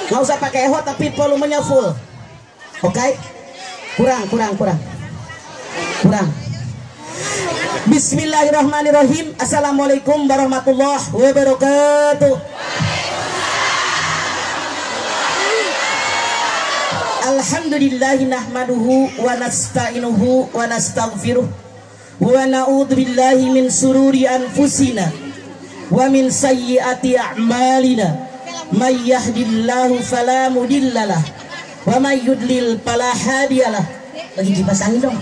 Nggak usah pakai echo tapi volumenya full. Oke? Kurang. Bismillahirrahmanirrahim. Assalamualaikum warahmatullahi wabarakatuh. Alhamdulillahi nahmaduhu wa nasta'inuhu wa nastaghfiruh wa na'udzu billahi min sururi anfusina wa min sayyiati a'malina may yahdihillahu fala mudhillalah wa may yudlil fala hadiyalah. Lagi dipasangin dong.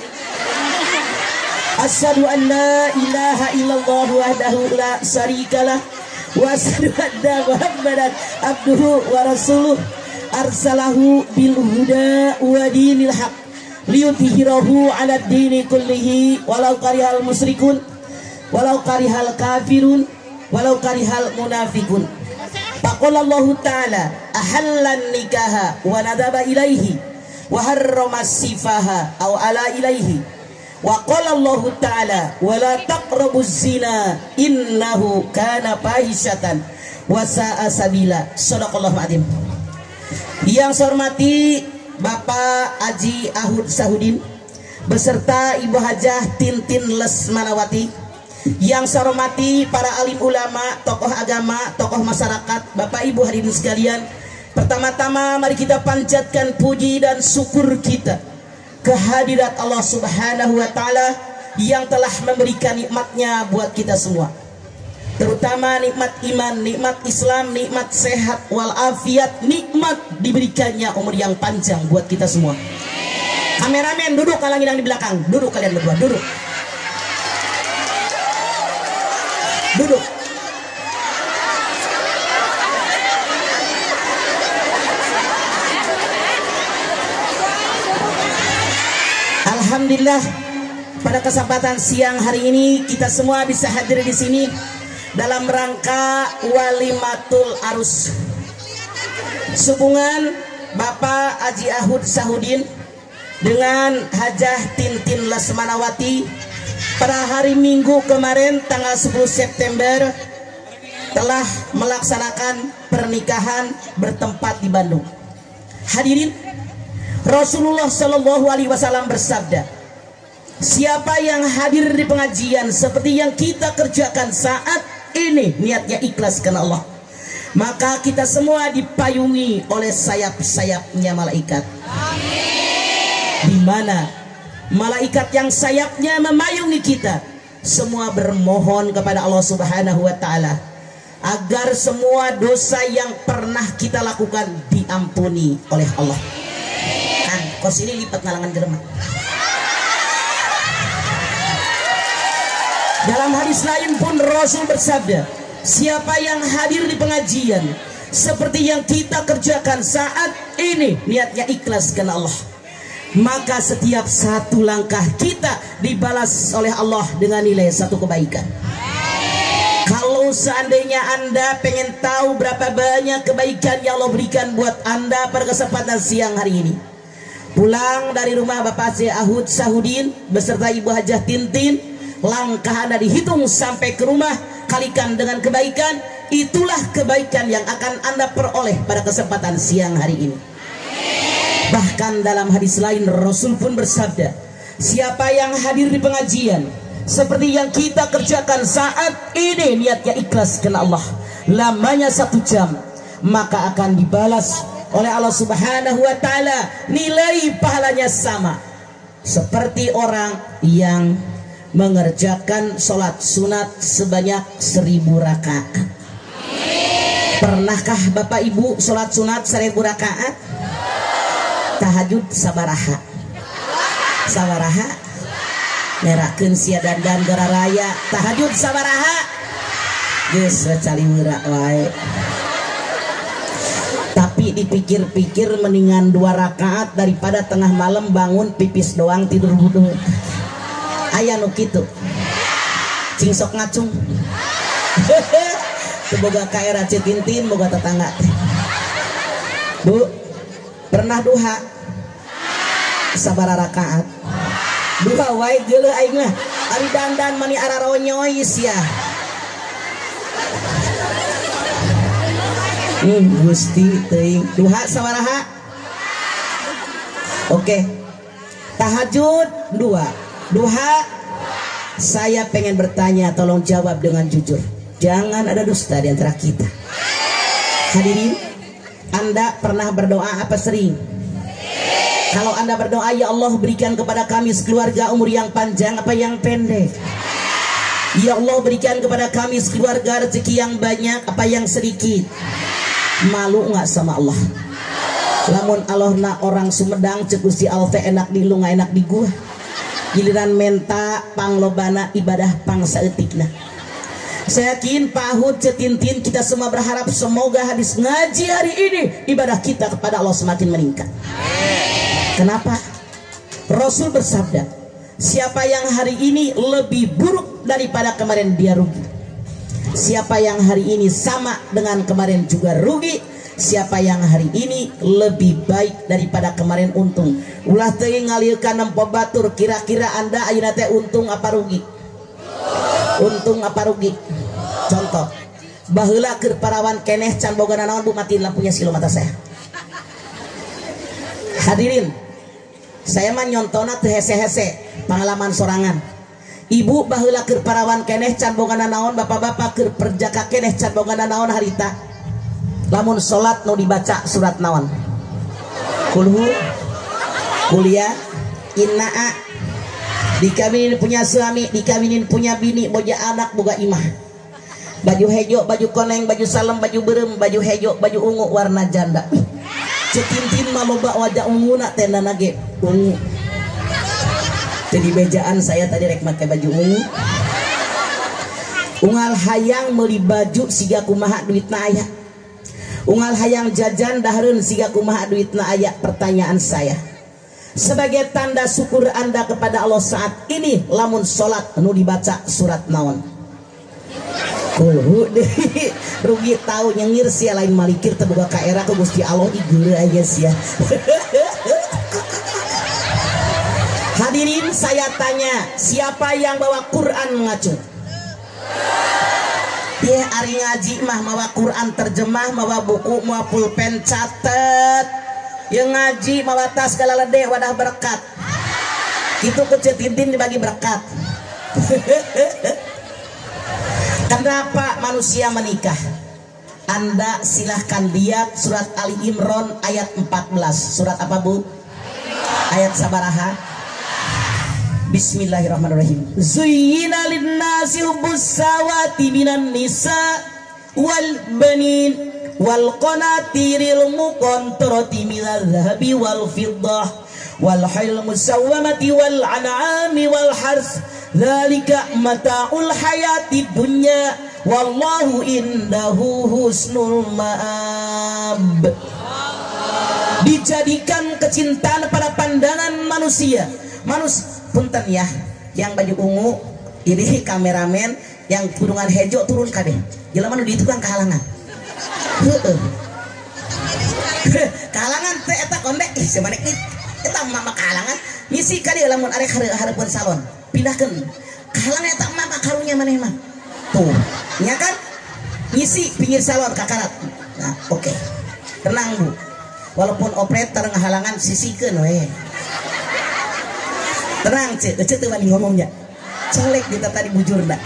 Asyhadu an la ilaha illallah wahdahu la syarikalah wa asyhadu anna Muhammadan abduhu wa rasuluh arsalahu bil huda wa dinil haq liyudhhirahu 'ala ad-dini kullihi walau karihal musyrikun walau karihal kafirun walau karihal munafiqun. Faqala Allah ta'ala ahallan nikaha wa nadaba ilaihi wa harrama sifaha aw ala ilaihi wa qala Allah ta'ala wa la taqrabuz zina innahu kana fahisyatan wa sa'a sabila. Shadaqallahu adzim. Yang saya hormati Bapak Haji Ahud Sahudin beserta Ibu Hajah Tintin Lesmanawati. Yang saya hormati para alim ulama, tokoh agama, tokoh masyarakat, Bapak Ibu hadirin sekalian. Pertama-tama mari kita panjatkan puji dan syukur kita kehadirat Allah Subhanahu wa taala yang telah memberikan nikmatnya buat kita semua. Terutama nikmat iman, nikmat Islam, nikmat sehat walafiat, nikmat diberikannya umur yang panjang buat kita semua. Kameramen duduk, kalangin yang di belakang. Duduk kalian berdua, duduk. Duduk. Alhamdulillah pada kesempatan siang hari ini kita semua bisa hadir di sini dalam rangka walimatul arus hubungan Bapak Haji Ahud Sahudin dengan Hajah Tintin Lesmanawati pada hari Minggu kemarin tanggal 10 September telah melaksanakan pernikahan bertempat di Bandung. Hadirin, Rasulullah Shallallahu Alaihi Wasallam bersabda, siapa yang hadir di pengajian seperti yang kita kerjakan saat ini niatnya ikhlas karena Allah, maka kita semua dipayungi oleh sayap-sayapnya malaikat. Di mana malaikat yang sayapnya memayungi kita semua bermohon kepada Allah Subhanahu wa taala agar semua dosa yang pernah kita lakukan diampuni oleh Allah. Kan kos ini lipat ngalangan jerman. Dalam hadis lain pun Rasul bersabda, siapa yang hadir di pengajian seperti yang kita kerjakan saat ini niatnya ikhlas karena Allah, maka setiap satu langkah kita dibalas oleh Allah dengan nilai satu kebaikan. Kalau seandainya Anda pengen tahu berapa banyak kebaikan yang Allah berikan buat Anda pada kesempatan siang hari ini, pulang dari rumah Bapak Haji Ahud Sahudin beserta Ibu Hajah Tintin, langkah Anda dihitung sampai ke rumah, kalikan dengan kebaikan, itulah kebaikan yang akan Anda peroleh pada kesempatan siang hari ini. Bahkan dalam hadis lain Rasul pun bersabda, siapa yang hadir di pengajian seperti yang kita kerjakan saat ini niatnya ikhlas karena Allah, lamanya 1 jam, maka akan dibalas oleh Allah Subhanahu wa taala nilai pahalanya sama seperti orang yang mengerjakan sholat sunat sebanyak 1000 rakaat. Pernahkah Bapak Ibu sholat sunat 1000 rakaat? Tahajud sabaraha? Sabaraha? Merakeun sia dandan gara raya. Tahajud sabaraha? Geus cali meura wae. Tapi dipikir-pikir mendingan 2 rakaat daripada tengah malam bangun pipis doang tidur butuh. Aya nu kitu. Cing sok ngacung. Teu boga kaera Tintin, boga tetangga. Bu, pernah duha? Sabaraha rakaat? Duha wae geuleuh aing mah. Ari dandan mani araronyois ya. Gusti teuing duha sabaraha. Oke. Tahajud 2. Duha saya pengen bertanya, tolong jawab dengan jujur. Jangan ada dusta di antara kita. Hadirin, Anda pernah berdoa apa sering? Kalau Anda berdoa, ya Allah berikan kepada kami sekeluarga umur yang panjang apa yang pendek? Ya Allah berikan kepada kami sekeluarga rezeki yang banyak apa yang sedikit? Malu nggak sama Allah? Lamun Allah na orang Sumedang cek Gusti Allah teh enak di lu nggak enak di gua. Giliran menta panglobana ibadah pang saeutikna. Saya yakin Pak Hud cetintin kita semua berharap semoga hadis ngaji hari ini ibadah kita kepada Allah semakin meningkat. Kenapa? Rasul bersabda, siapa yang hari ini lebih buruk daripada kemarin dia rugi. Siapa yang hari ini sama dengan kemarin juga rugi. Siapa yang hari ini lebih baik daripada kemarin untung. Ulah teuing ngaliekan nempo batur, kira-kira Anda ayeuna teh untung apa rugi? Untung apa rugi? Contoh, baheula keur parawan keneh can bogana naon Bu, matiin lampunya silo mata saya. Hadirin, saya mah nyontona teu hese-hese, pengalaman sorangan. Ibu baheula keur parawan keneh can bogana naon, bapak-bapak keur perjaka keneh can bogana naon harita. Lamun salat nu dibaca surat naon? Kulhu, kuliah, innaa. Dikawinin punya suami, dikawinin punya bini, boja anak, boga imah. Baju hejo, baju koneng, baju salem, baju berem, baju hejo, baju ungu warna janda. Cetintin mah loba wajah ungu nak tenda nage ungu. Jadi bejaan saya tadi rek make baju ungu. Ungal hayang meuli baju siga kumaha duitna aya. Ungal hayang jajan dahareun siga kumaha duitna aya. Pertanyaan saya, sebagai tanda syukur Anda kepada Allah saat ini, lamun salat nu dibaca surat naon? Kulhu deh, rugi tahu nyengir sia lain malikir terbuka ka era ke Gusti Allah igeur aja sia. Hadirin, saya tanya, siapa yang bawa Quran mengacu? Ya ari ngaji mah mawa Quran terjemah, mawa buku, mawa pulpen catet. Yang ngaji mawa tas galalede wadah berkat. Itu kecetintin dibagi berkat. Kenapa manusia menikah? Anda silahkan lihat surat Ali Imran ayat 14. Surat apa Bu? Ayat sabaraha? Bismillahirrahmanirrahim. Zuyyina linnasi hubbus sawati minan nisa wal banin wal qanatiril muqantarati minadh dhahabi wal fiddah wal hayl musawwamati wal an'ami wal hars. Dzalika mata'ul hayati dunya wallahu indahu husnul ma'ab. Dijadikan kecintaan pada pandangan manusia. Punten ya, yang baju ungu ini kameramen, yang kurungan hejo turun kabeh. Jelema nu di tukang kahalangan. Heeh. Kahalangan teh eta kondek ih semaneh eta mama kahalangan. Ngisi ka dieu lamun arek hareupeun salon. Pindahkan kahalangan eta mah karunya maneh mah tuh nya kan ngisi pinggir salon kakarat. Nah oke. Tenang Bu, walaupun operator ngahalangan sisikeun we. Tenang cek teu wani ngomongnya colek kita tadi bujurna.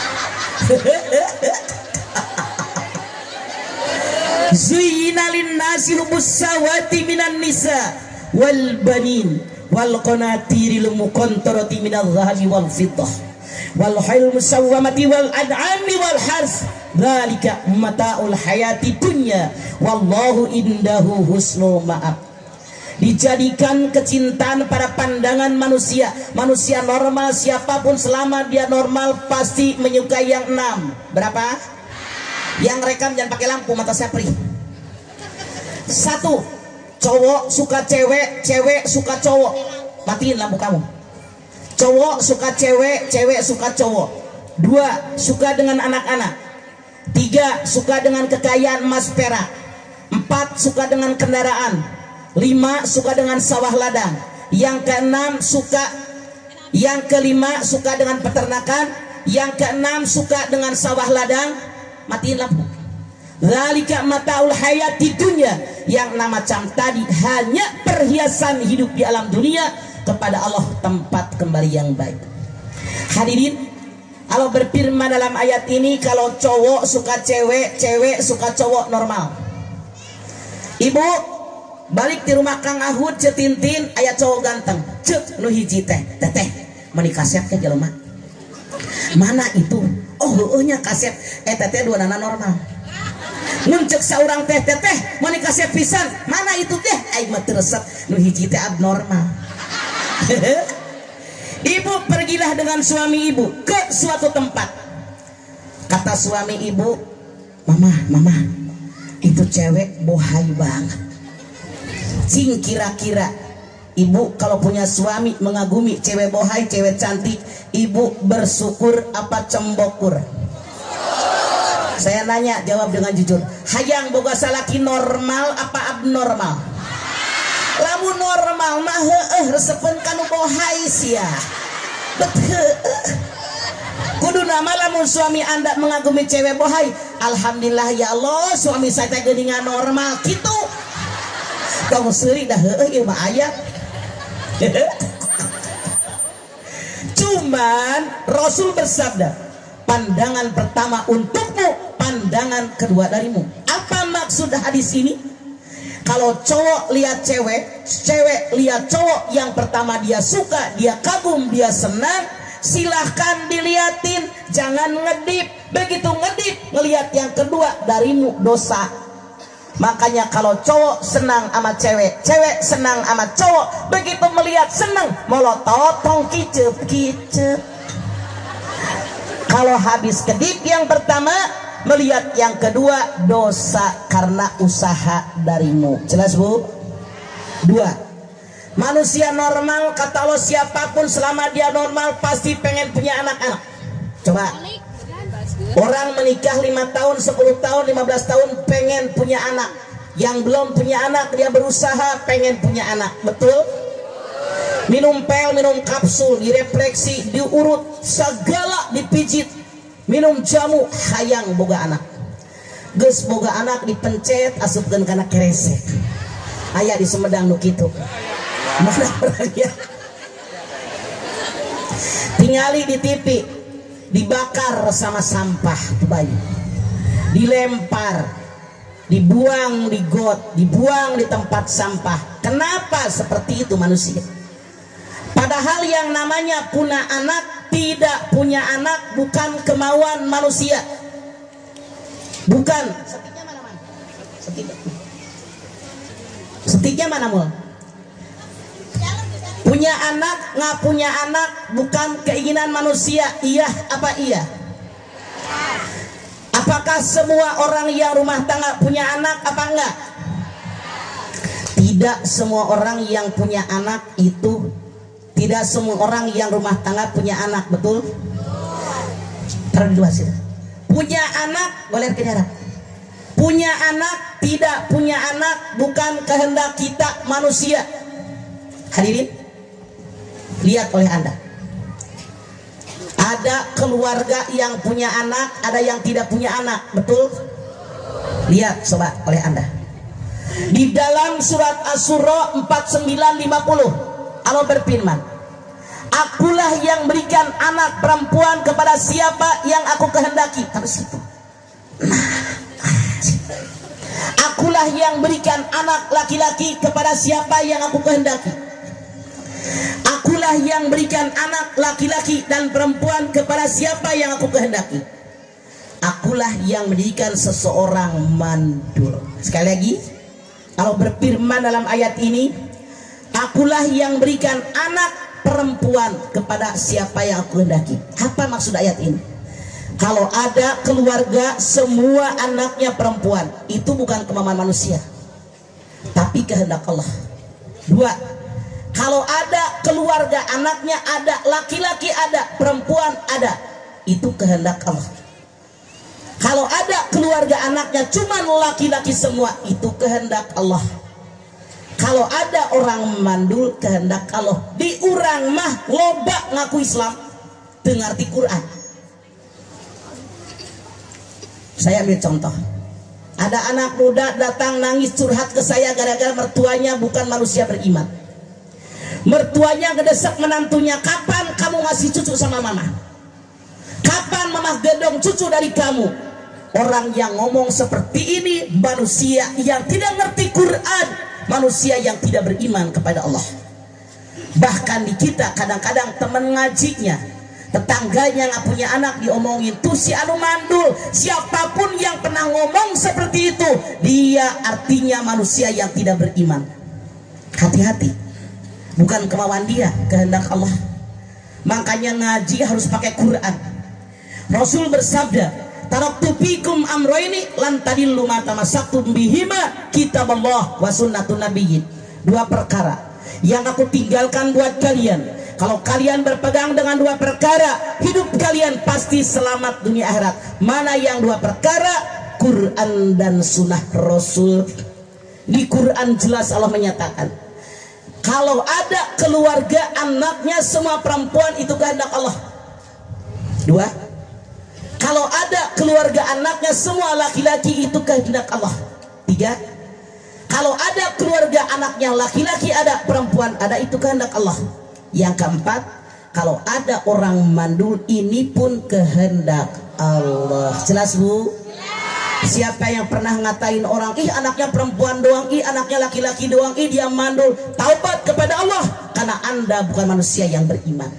Zuyyina linnasi hubbus sawati minan nisa wal banin wal qanatiril muqantarati minadh dhahabi wal fiddah wal hayl musawwamati wal an'ami wal hars. Dzalika mata'ul hayati dunya wallahu indahu husnul ma'ab. Dijadikan kecintaan pada pandangan manusia. Manusia normal siapapun selama dia normal pasti menyukai yang 6. Berapa? Yang rekam jangan pakai lampu mata saya perih. 1. Cowok suka cewek, cewek suka cowok. Matiin lampu kamu. Cowok suka cewek, cewek suka cowok. 2. Suka dengan anak-anak. 3. Suka dengan kekayaan emas perak. 4. Suka dengan kendaraan. 5. Suka dengan sawah ladang. Yang ke-6 suka. Yang ke-5 suka dengan peternakan. Yang ke-6 suka dengan sawah ladang. Matiin lampu. Zalika mataul hayati dunya, yang nama macam tadi hanya perhiasan hidup di alam dunia. Kepada Allah tempat kembali yang baik. Hadirin, Allah berfirman dalam ayat ini, kalau cowok suka cewek, cewek suka cowok normal. Ibu balik di rumah Kang Ahud cetintin ayat cowok ganteng, cek nu hiji teh, teteh menikah kaset ke jelema. Mana itu? Oh, nya kaset teteh dua nana normal. Muncul seorang teh menikah kaset pisan, mana itu teh? Aing mah teu resep nu hiji teh abnormal. Ibu pergilah dengan suami ibu ke suatu tempat. Kata suami ibu, mama itu cewek bohai banget. Cing, kira-kira ibu kalau punya suami mengagumi cewek bohai, cewek cantik, ibu bersyukur apa cembokur? Saya nanya, jawab dengan jujur. Hayang boga salaki normal apa abnormal? Lamun normal mah resepen kanu bohai sia. Kudu nama lamun suami Anda mengagumi cewek bohai, alhamdulillah ya Allah suami saya teh geuningan normal kitu. Tong seuri dah ieu mah aya. Cuman Rasul bersabda, pandangan pertama untukmu, pandangan kedua darimu. Apa maksud hadis ini? Kalau cowok lihat cewek, cewek lihat cowok, yang pertama dia suka, dia kagum, dia senang, silahkan diliatin, jangan ngedip. Begitu ngedip, ngelihat yang kedua, darimu dosa. Makanya kalau cowok senang sama cewek, cewek senang sama cowok, begitu melihat senang, molotot tong kicep. Kalau habis kedip yang pertama, melihat yang kedua, dosa karena usaha darimu. Jelas bu? Dua, manusia normal kata Allah, siapapun selama dia normal pasti pengen punya anak-anak. Coba orang menikah 5 tahun, 10 tahun, 15 tahun pengen punya anak. Yang belum punya anak dia berusaha pengen punya anak. Betul? Minum pil, minum kapsul, direfleksi, diurut, segala dipijit, minum jamu, hayang boga anak. Geus boga anak dipencet asupkeun kana keresek. Aya di Sumedang nu kitu. Mana orangnya? Tingali di TV, dibakar sama sampah bayi, dilempar, dibuang di got, dibuang di tempat sampah. Kenapa seperti itu manusia? Padahal yang namanya punya anak, tidak punya anak bukan kemauan manusia. Bukan. Setiknya mana, Man? Setiknya mana, Mul? Punya anak, nggak punya anak bukan keinginan manusia. Iya apa iya? Apakah semua orang yang rumah tangga punya anak apa enggak? Tidak semua orang yang punya anak itu, tidak semua orang yang rumah tangga punya anak, betul? Terus punya anak boleh kejaran. Punya anak, tidak punya anak bukan kehendak kita manusia. Hadirin, lihat oleh Anda. Ada keluarga yang punya anak, ada yang tidak punya anak, betul? Lihat coba oleh Anda. Di dalam surat Asy-Syura 49:50 Allah berfirman, akulah yang berikan anak perempuan kepada siapa yang aku kehendaki. Harus itu. Akulah yang berikan anak laki-laki kepada siapa yang aku kehendaki. Akulah yang berikan anak laki-laki dan perempuan kepada siapa yang aku kehendaki. Akulah yang menjadikan seseorang mandul. Sekali lagi, Allah berfirman dalam ayat ini, akulah yang berikan anak perempuan kepada siapa yang aku kehendaki. Apa maksud ayat ini? Kalau ada keluarga semua anaknya perempuan, itu bukan kemauan manusia, tapi kehendak Allah. Dua, kalau ada keluarga anaknya ada laki-laki ada perempuan ada, itu kehendak Allah. Kalau ada keluarga anaknya cuma laki-laki semua, itu kehendak Allah. Kalau ada orang mandul, kehendak Allah. Di urang mah loba ngaku Islam teu ngarti Quran. Saya ambil contoh. Ada anak muda datang nangis curhat ke saya gara-gara mertuanya bukan manusia beriman. Mertuanya ngedesak menantunya, kapan kamu ngasih cucu sama mama? Kapan mama gendong cucu dari kamu? Orang yang ngomong seperti ini manusia yang tidak ngerti Quran, manusia yang tidak beriman kepada Allah. Bahkan di kita kadang-kadang teman ngajinya, tetangganya nggak punya anak diomongin tuh si anu mandul. Siapapun yang pernah ngomong seperti itu, dia artinya manusia yang tidak beriman. Hati-hati, bukan kemauan dia, kehendak Allah. Makanya ngaji harus pakai Quran. Rasul bersabda, taraktu fikum amroini lan tadillu ma tamassaktum bihima kitaballah wa sunnatun nabiyyin. Dua perkara yang aku tinggalkan buat kalian. Kalau kalian berpegang dengan dua perkara, hidup kalian pasti selamat dunia akhirat. Mana yang dua perkara? Quran dan sunnah Rasul. Di Quran jelas Allah menyatakan, kalau ada keluarga anaknya semua perempuan, itu kehendak Allah. Dua, kalau ada keluarga anaknya semua laki-laki, itu kehendak Allah. Tiga, kalau ada keluarga anaknya laki-laki ada, perempuan ada, itu kehendak Allah. Yang keempat, kalau ada orang mandul, ini pun kehendak Allah. Jelas bu? Siapa yang pernah ngatain orang, ih anaknya perempuan doang, ih anaknya laki-laki doang, ih dia mandul, taubat kepada Allah, karena anda bukan manusia yang beriman.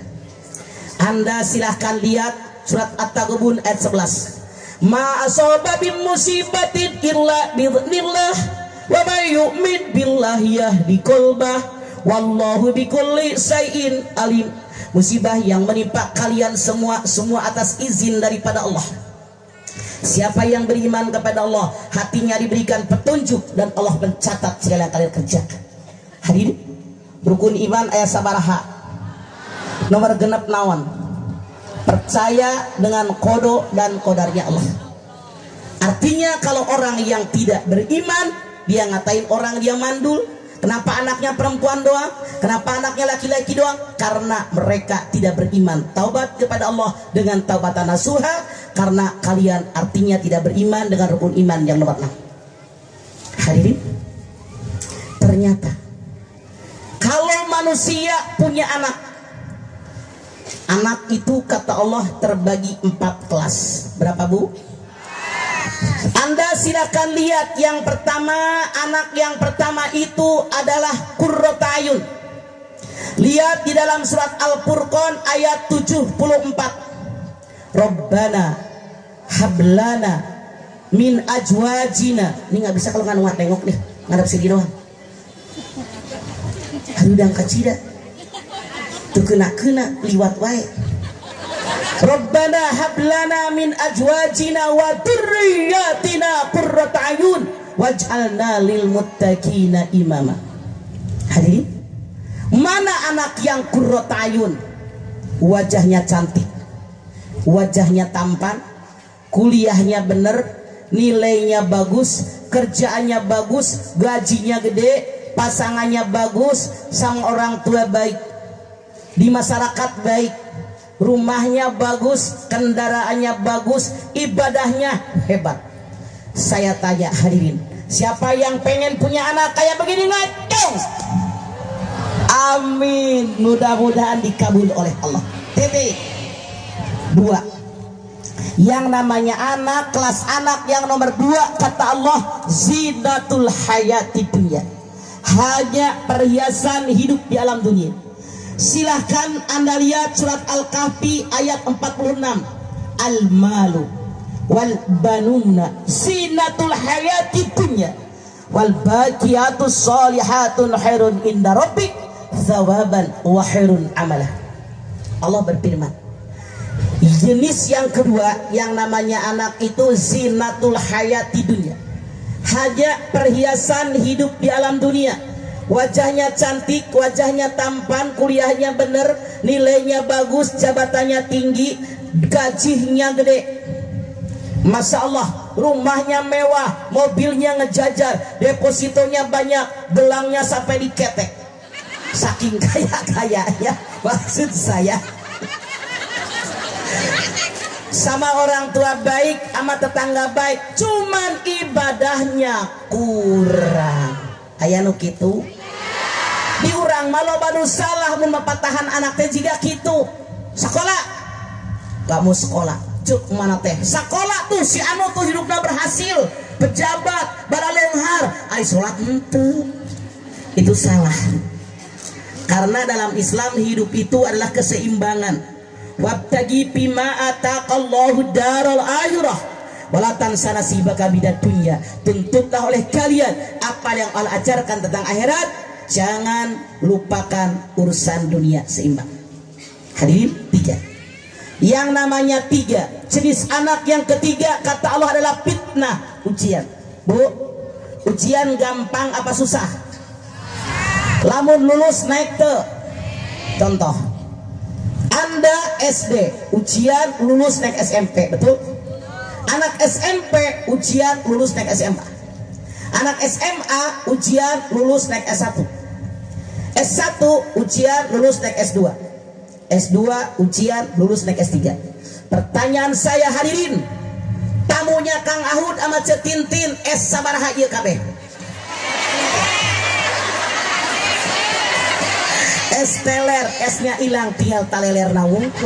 Anda silahkan lihat surat At-Taghabun ayat 11. Ma asaba bim musibatin illa bi'idznillah wa may yu'min billahi yahdi qalbah wallahu bikulli syai'in alim. Musibah yang menimpa kalian semua atas izin daripada Allah. Siapa yang beriman kepada Allah, hatinya diberikan petunjuk dan Allah mencatat segala yang kalian kerjakan. Hadirin, rukun iman ayat sabaraha nomor genep naon? Percaya dengan kodo dan kodarnya Allah. Artinya kalau orang yang tidak beriman, dia ngatain orang dia mandul. Kenapa anaknya perempuan doang? Kenapa anaknya laki-laki doang? Karena mereka tidak beriman. Taubat kepada Allah dengan taubatan nasuha, karena kalian artinya tidak beriman dengan rukun iman yang nomor 6. Hadirin, ternyata kalau manusia punya anak, anak itu kata Allah terbagi 4 kelas. Berapa bu? Anda silakan lihat yang pertama, anak yang pertama itu adalah qurratu ayun. Lihat di dalam surat Al-Furqan ayat 74. Rabbana hablana min ajwajina. Ini nggak bisa kalau nggak nengok nih, ngadap sini doang. Harudang kacida tuh kena liwat wae. Rabbana hablana min ajwajina wa dzurriyyatina qurrata ayun waj'alna lil muttaqina imama. Hadirin, mana anak yang qurrata ayun? Wajahnya cantik, wajahnya tampan, kuliahnya bener, nilainya bagus, kerjaannya bagus, gajinya gede, pasangannya bagus, sang orang tua baik, di masyarakat baik, rumahnya bagus, kendaraannya bagus, ibadahnya hebat. Saya tanya hadirin, siapa yang pengen punya anak kayak begini? Ngacung. Amin, mudah-mudahan dikabul oleh Allah. Titik. 2, yang namanya anak, kelas anak yang nomor 2 kata Allah zinatul hayati dunya, hanya perhiasan hidup di alam dunia. Silahkan Anda lihat surat Al-Kahfi ayat 46. Al-malu wal banuna zinatul hayati dunya wal baqiyatus shalihatun khairun inda rabbik thawaban wa khairun amalah. Allah berfirman, jenis yang kedua yang namanya anak itu zinatul hayati dunya, hanya perhiasan hidup di alam dunia. Wajahnya cantik, wajahnya tampan, kuliahnya bener, nilainya bagus, jabatannya tinggi, gajinya gede. Masya Allah, rumahnya mewah, mobilnya ngejajar, depositonya banyak, gelangnya sampai diketek. Saking kaya-kayanya, maksud saya. sama orang tua baik, sama tetangga baik, cuman ibadahnya kurang. Aya nu kitu diurang malo banu salah mun mapatahan anak teh jiga kitu. Sekolah kamu sekolah cuk mana teh sekolah tuh si anu tuh hidupnya berhasil, pejabat baralenghar, ai salat henteu. Itu salah. Karena dalam Islam hidup itu adalah keseimbangan. Wabtagi bima ataqallahu daral akhirah wala tansa nasibaka bidad dunya. Tuntutlah oleh kalian apa yang Allah ajarkan tentang akhirat, jangan lupakan urusan dunia, seimbang. Hadirin, 3. Yang namanya 3 jenis anak yang ketiga kata Allah adalah fitnah, ujian. Bu, ujian gampang apa susah? Lamun lulus naik te. Contoh, Anda SD ujian lulus naik SMP, betul? Anak SMP ujian lulus naik SMA. Anak SMA ujian lulus naik S1. S1 ujian lulus naik S2. S2 ujian lulus naik S3. Pertanyaan saya hadirin, tamunya Kang Ahud sama Cetintin S sabaraha ieu kabeh? S teler, S-nya hilang, tinggal taleler nawungkul.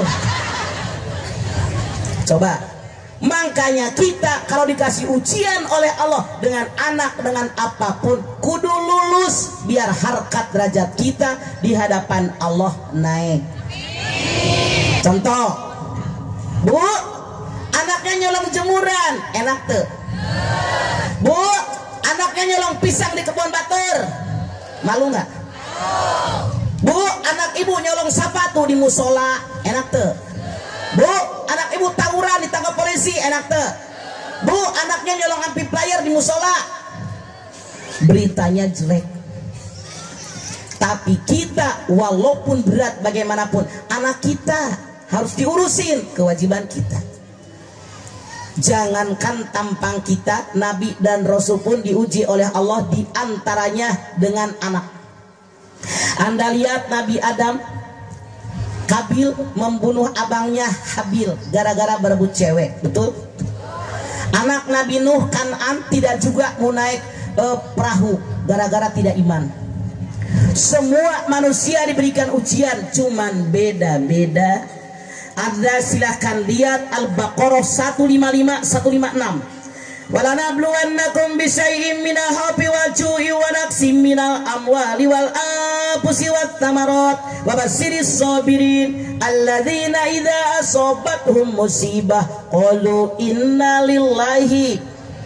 Coba, makanya kita kalau dikasih ujian oleh Allah dengan anak, dengan apapun, kudu lulus biar harkat derajat kita di hadapan Allah naik. Contoh, Bu, anaknya nyolong jemuran, enak tuh. Bu, anaknya nyolong pisang di kebun batur, malu nggak? Bu, anak ibu nyolong sepatu di musola, enak tuh. Bu, anak ibu tawuran ditangkap polisi, enak tuh. Bu, anaknya nyolong amplifier di musola, beritanya jelek. Tapi kita walaupun berat bagaimanapun, anak kita harus diurusin, kewajiban kita. Jangankan tampang kita, Nabi dan Rasul pun diuji oleh Allah, diantaranya dengan anak. Anda lihat Nabi Adam, Kabil membunuh abangnya Habil gara-gara berebut cewek, betul? Anak Nabi Nuh Kan'an tidak juga mau naik perahu gara-gara tidak iman. Semua manusia diberikan ujian, cuman beda-beda. Anda silahkan lihat Al-Baqarah 155 156. Walanabluwannakum bisyai'im minal khawfi wal ju'i wa naqsim minal amwali wal anfusi wat thamarat wa basyirish sabirin alladzina idza asabathum musibah qalu inna lillahi.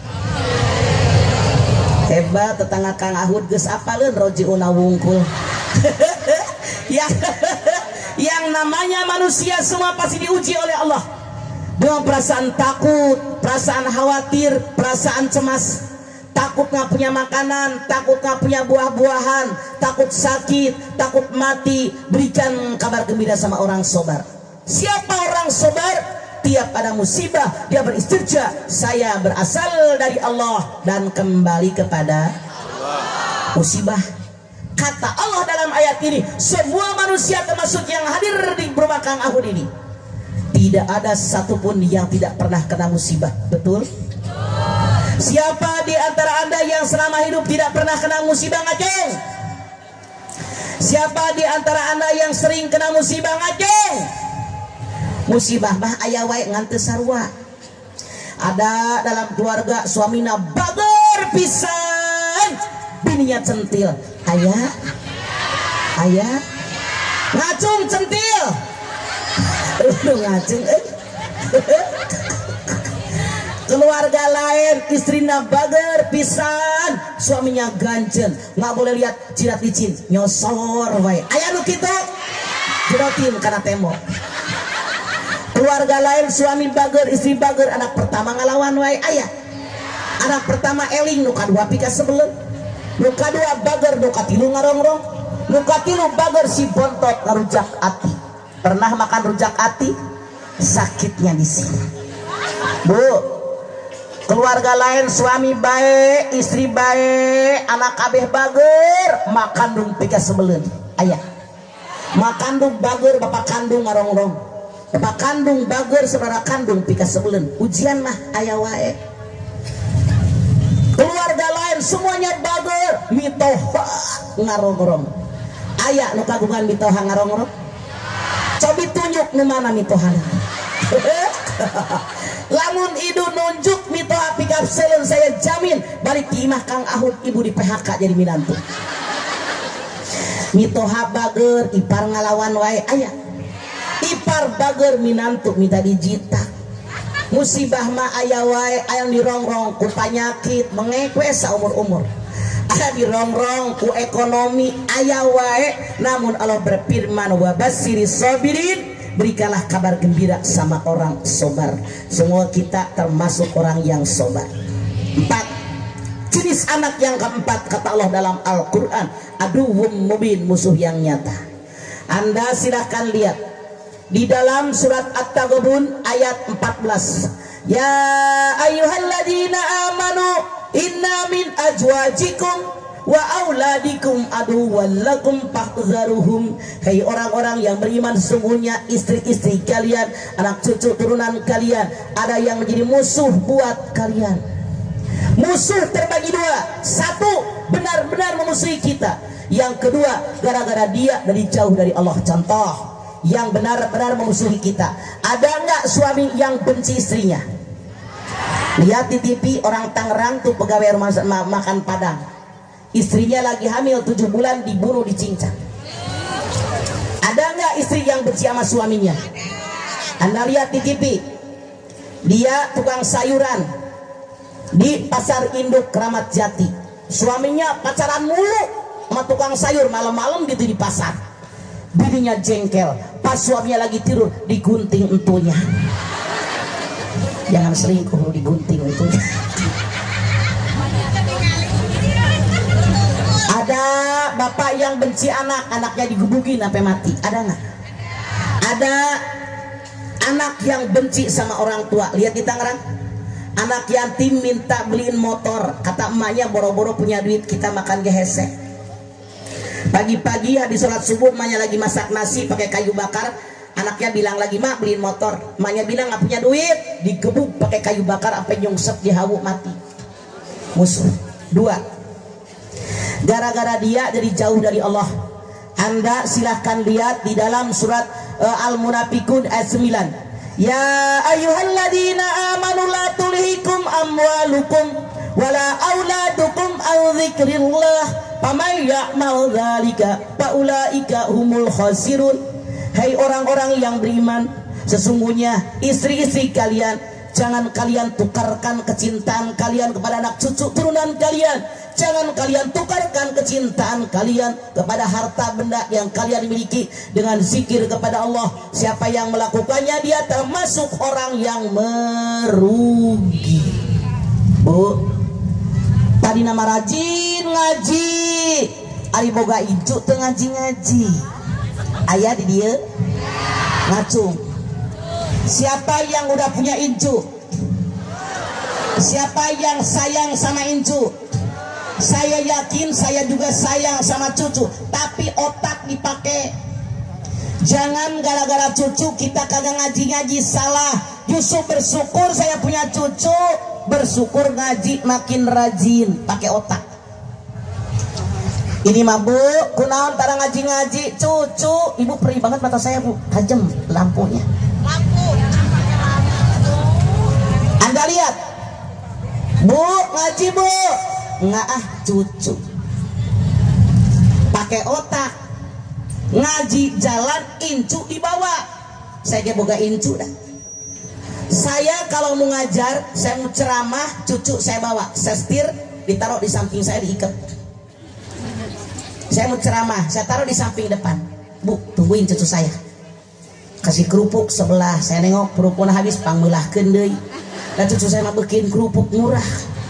Hebat tetangga Kang Ahud geus apaleun rojiuna wungkul. Yang namanya manusia semua pasti diuji oleh Allah dengan perasaan takut, perasaan khawatir, perasaan cemas, takut nggak punya makanan, takut nggak punya buah-buahan, takut sakit, takut mati. Berikan kabar gembira sama orang sobar. Siapa orang sobar? Tiap ada musibah dia beristirja, saya berasal dari Allah dan kembali kepada Allah. Musibah, kata Allah dalam ayat ini, semua manusia termasuk yang hadir di rumah Kang Ahud ini, tidak ada satupun yang tidak pernah kena musibah, betul? Siapa di antara Anda yang selama hidup tidak pernah kena musibah, ngaceng? Siapa di antara Anda yang sering kena musibah, ngaceng? Musibah mah aya wae ngan teu sarua. Ada dalam keluarga suamina bager pisan, bininya centil. Aya ngacung centil. Ngacung keluarga lain istrinya bager pisan, suaminya ganjen, nggak boleh lihat jirat licin, nyosor wae. Aya nu kitu jerotin karena tembok. Keluarga lain suami bager, istri bager, anak pertama ngalawan wae aya. Anak pertama eling, nu kadua pika sebelen, nu kadua bager, nu katilu ngarongrong, nu katilu bager si bontot ngarujak ati. Pernah makan rujak ati? Sakitnya di sini. Bu, keluarga lain suami baik, istri baik, anak kabeh bager, makandung pika sebelen aya. Makandung bager, bapak kandung ngarong-rong. Bapak kandung bager saudara kandung pika sebulan ujian mah aya wae. Keluarga lain semuanya bager mitoha ngarong-rong. Aya nu kagungan mitoha ngarong-rong? Cobi tunjuk nu mana mitohana. Lamun idu nunjuk mitoha pika selen saya jamin balik di imah Kang Ahud ibu di PHK jadi minantu. Mitoha bager ipar ngalawan wae aya. Ipar bager minantu minta dijita. Musibah mah aya wae aya dirongrong ku panyakit mengekwe saumur-umur. Aya dirongrong ku ekonomi aya wae namun Allah berfirman wa basyiri sabirin berikanlah kabar gembira sama orang sabar. Semua kita termasuk orang yang sabar. 4 jenis anak yang keempat kata Allah dalam Al-Quran aduwwum mubin musuh yang nyata. Anda silahkan lihat di dalam surat At-Taghabun ayat 14. Ya ayyuhalladzina amanu inna min azwajikum wa auladikum aduwwan lakum fahdharuhum. Hai orang-orang yang beriman sesungguhnya istri-istri kalian, anak cucu turunan kalian ada yang menjadi musuh buat kalian. Musuh terbagi dua. Satu benar-benar memusuhi kita. Yang kedua gara-gara dia dari jauh dari Allah. Contoh yang benar-benar memusuhi kita. Ada nggak suami yang benci istrinya? Lihat di TV orang Tangerang tuh pegawai rumah makan Padang, istrinya lagi hamil 7 bulan dibunuh dicincang. Ada nggak istri yang benci sama suaminya? Anda lihat di TV, dia tukang sayuran di pasar induk Kramat Jati, suaminya pacaran mulu sama tukang sayur, malam-malam gitu di pasar. Bininya jengkel, pas suaminya lagi tidur digunting entunya. Jangan selingkuh digunting entunya. Ada bapak yang benci anak, anaknya digebukin sampai mati. Ada nggak? Ada anak yang benci sama orang tua. Lihat di Tangerang, anak yatim minta beliin motor, kata emaknya boro-boro punya duit kita makan gehese. Pagi-pagi habis sholat subuh emaknya lagi masak nasi pakai kayu bakar, anaknya bilang lagi mak beliin motor, emaknya bilang nggak punya duit, digebuk pakai kayu bakar sampai nyungsep dihawu mati. Musuh. 2 gara-gara dia jadi jauh dari Allah. Anda silahkan lihat di dalam surat Al-Munafikun ayat 9. Ya ayyuhalladzina amanu la tulhikum amwalukum wala auladukum an dzikrillah faman ya'mal dzalika faulaika humul khasirun. Hai orang-orang yang beriman, sesungguhnya istri-istri kalian jangan kalian tukarkan kecintaan kalian kepada anak cucu turunan kalian. Jangan kalian tukarkan kecintaan kalian kepada harta benda yang kalian miliki dengan zikir kepada Allah. Siapa yang melakukannya dia termasuk orang yang merugi. Bu, tadi nama rajin ngaji, ari boga incu teu ngaji-ngaji. Aya di dia ngacung. Siapa yang udah punya incu? Siapa yang sayang sama incu? Saya yakin saya juga sayang sama cucu, tapi otak dipakai. Jangan gara-gara cucu kita kagak ngaji-ngaji, salah. Justru bersyukur saya punya cucu, bersyukur ngaji makin rajin, pakai otak. Ini mah bu, kunaon tara ngaji-ngaji cucu. Ibu perih banget mata saya bu, tajam lampunya. Anda lihat, bu ngaji bu. Nggak cucu pakai otak ngaji jalan incu dibawa. Saya kayak boga incu dah. Saya kalau mau ngajar, saya mau ceramah, cucu saya bawa, saya setir ditaruh di samping saya diikat. Saya mau ceramah, saya taruh di samping depan. Bu, tungguin cucu saya. Kasih kerupuk sebelah, saya nengok kerupuknya habis pangbelah kendai. Dan cucu saya mah bikin kerupuk murah.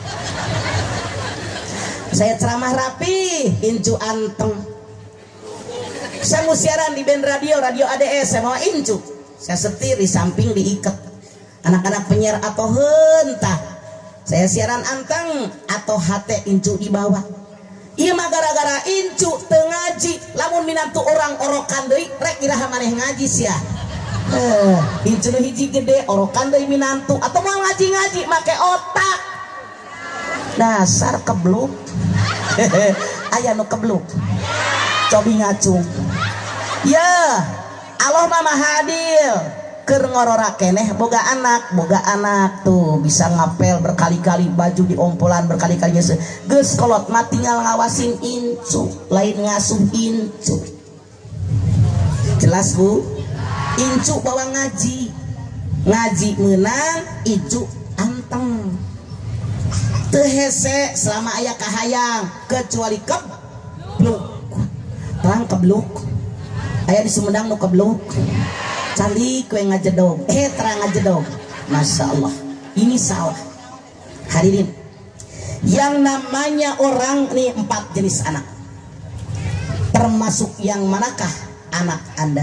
Saya ceramah rapi, incu anteng. Saya mau siaran di band radio ADS, saya mau incu. Saya setir di samping diikat. Anak-anak penyiar atau hentah. Saya siaran anteng atau hate incu di bawah. Iya mah gara-gara incu teu ngaji. Lamun minantu orang orokan deui rek iraha maneh ngaji sia. Incu hiji gede orokan deui minantu atau mau ngaji-ngaji make otak. Dasar kebluk. Aya nu kebluk. Cobi ngacung. Ya, Allah mah Maha Adil. Keur ngorora keneh boga anak tuh bisa ngapel berkali-kali, baju diompolan berkali-kali geus kolot mah tinggal ngawasin incu, lain ngasuh incu. Jelas Bu? Incu bawa ngaji menang, incu anteng. Teu hese selama aya kahayang kecuali kebluk. Tang kebluk. Aya di Sumedang nu kebluk. Calik kue ngajedog, terang ngajedog. Masya Allah, ini salah. Hadirin, yang namanya orang nih 4 jenis anak. Termasuk yang manakah anak Anda?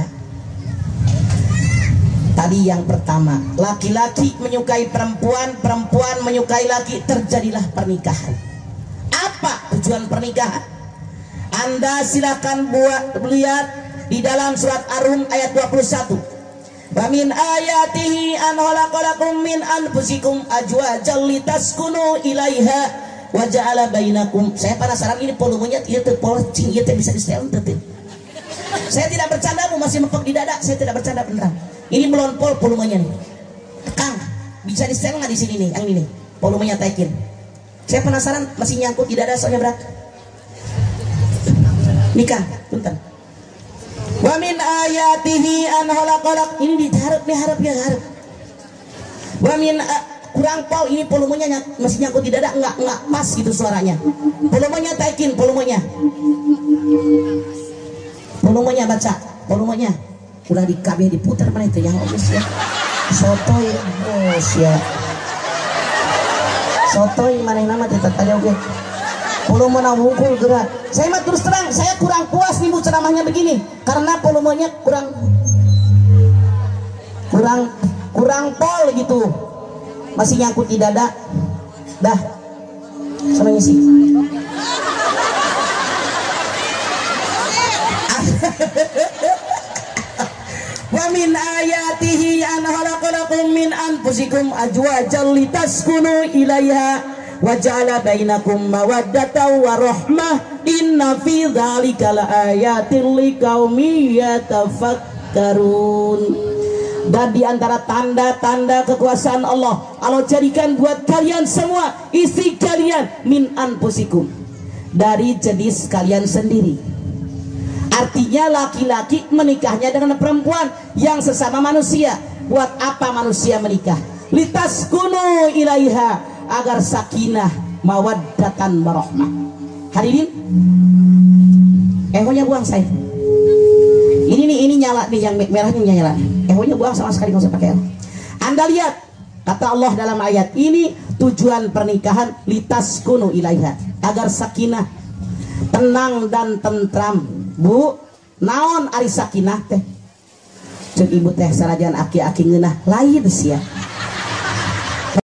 Tadi yang pertama, laki-laki menyukai perempuan, perempuan menyukai laki, terjadilah pernikahan. Apa tujuan pernikahan? Anda silakan lihat di dalam surat Ar-Rum ayat 21. Wa min ayatihi an khalaqalakum min anfusikum azwajan litaskunu ilaiha wa ja'ala bainakum. Saya penasaran ini volumenya ieu teh polcing, ieu teh bisa di-setel teh. Saya tidak bercanda, masih mepek di dada, saya tidak bercanda beneran. Ini melonpol volumenya nih. Kang, bisa di-setel enggak di sini nih, yang ini nih. Volumenya taikin. Saya penasaran, masih nyangkut di dada soalnya berat. Nikah, punten. Wa min ayatihi an khalaqalak, ini diharap. Wa min kurang pol, ini volumenya masih nyangkut di dada, enggak pas gitu suaranya. Volumenya taikin, volumenya baca, volumenya ulah di KB diputar mana itu ya Allah ya. Sotoy bos ya. Sotoy mana nama teh tadi oke. Volumenya wungkul gerak. Saya mah terus terang, saya kurang puas nih Bu ceramahnya begini karena volumenya kurang pol gitu. Masih nyangkut di dada. Dah. Sama ngisi. Wa min ayatihi an khalaqalakum min anfusikum azwajan litaskunu ilaiha wa ja'ala bainakum mawaddatan wa rahmah inna fi dzalika laayatin liqaumin yatafakkarun. Dan di antara tanda-tanda kekuasaan Allah jadikan buat kalian semua istri kalian min anfusikum, dari jenis kalian sendiri. Artinya laki-laki menikahnya dengan perempuan yang sesama manusia. Buat apa manusia menikah? Litaskunu ilaiha, agar sakinah mawaddatan warahmah. Hadirin, ehonya buang saya. Ini nyala nih, yang merahnya nyala. Ehonya buang sama sekali, nggak usah pakai eho. Anda lihat kata Allah dalam ayat ini, tujuan pernikahan litaskunu ilaiha, agar sakinah, tenang dan tentram. Bu, naon ari sakinah teh? Cek ibu teh sarajan aki-aki ngeunah lain sia.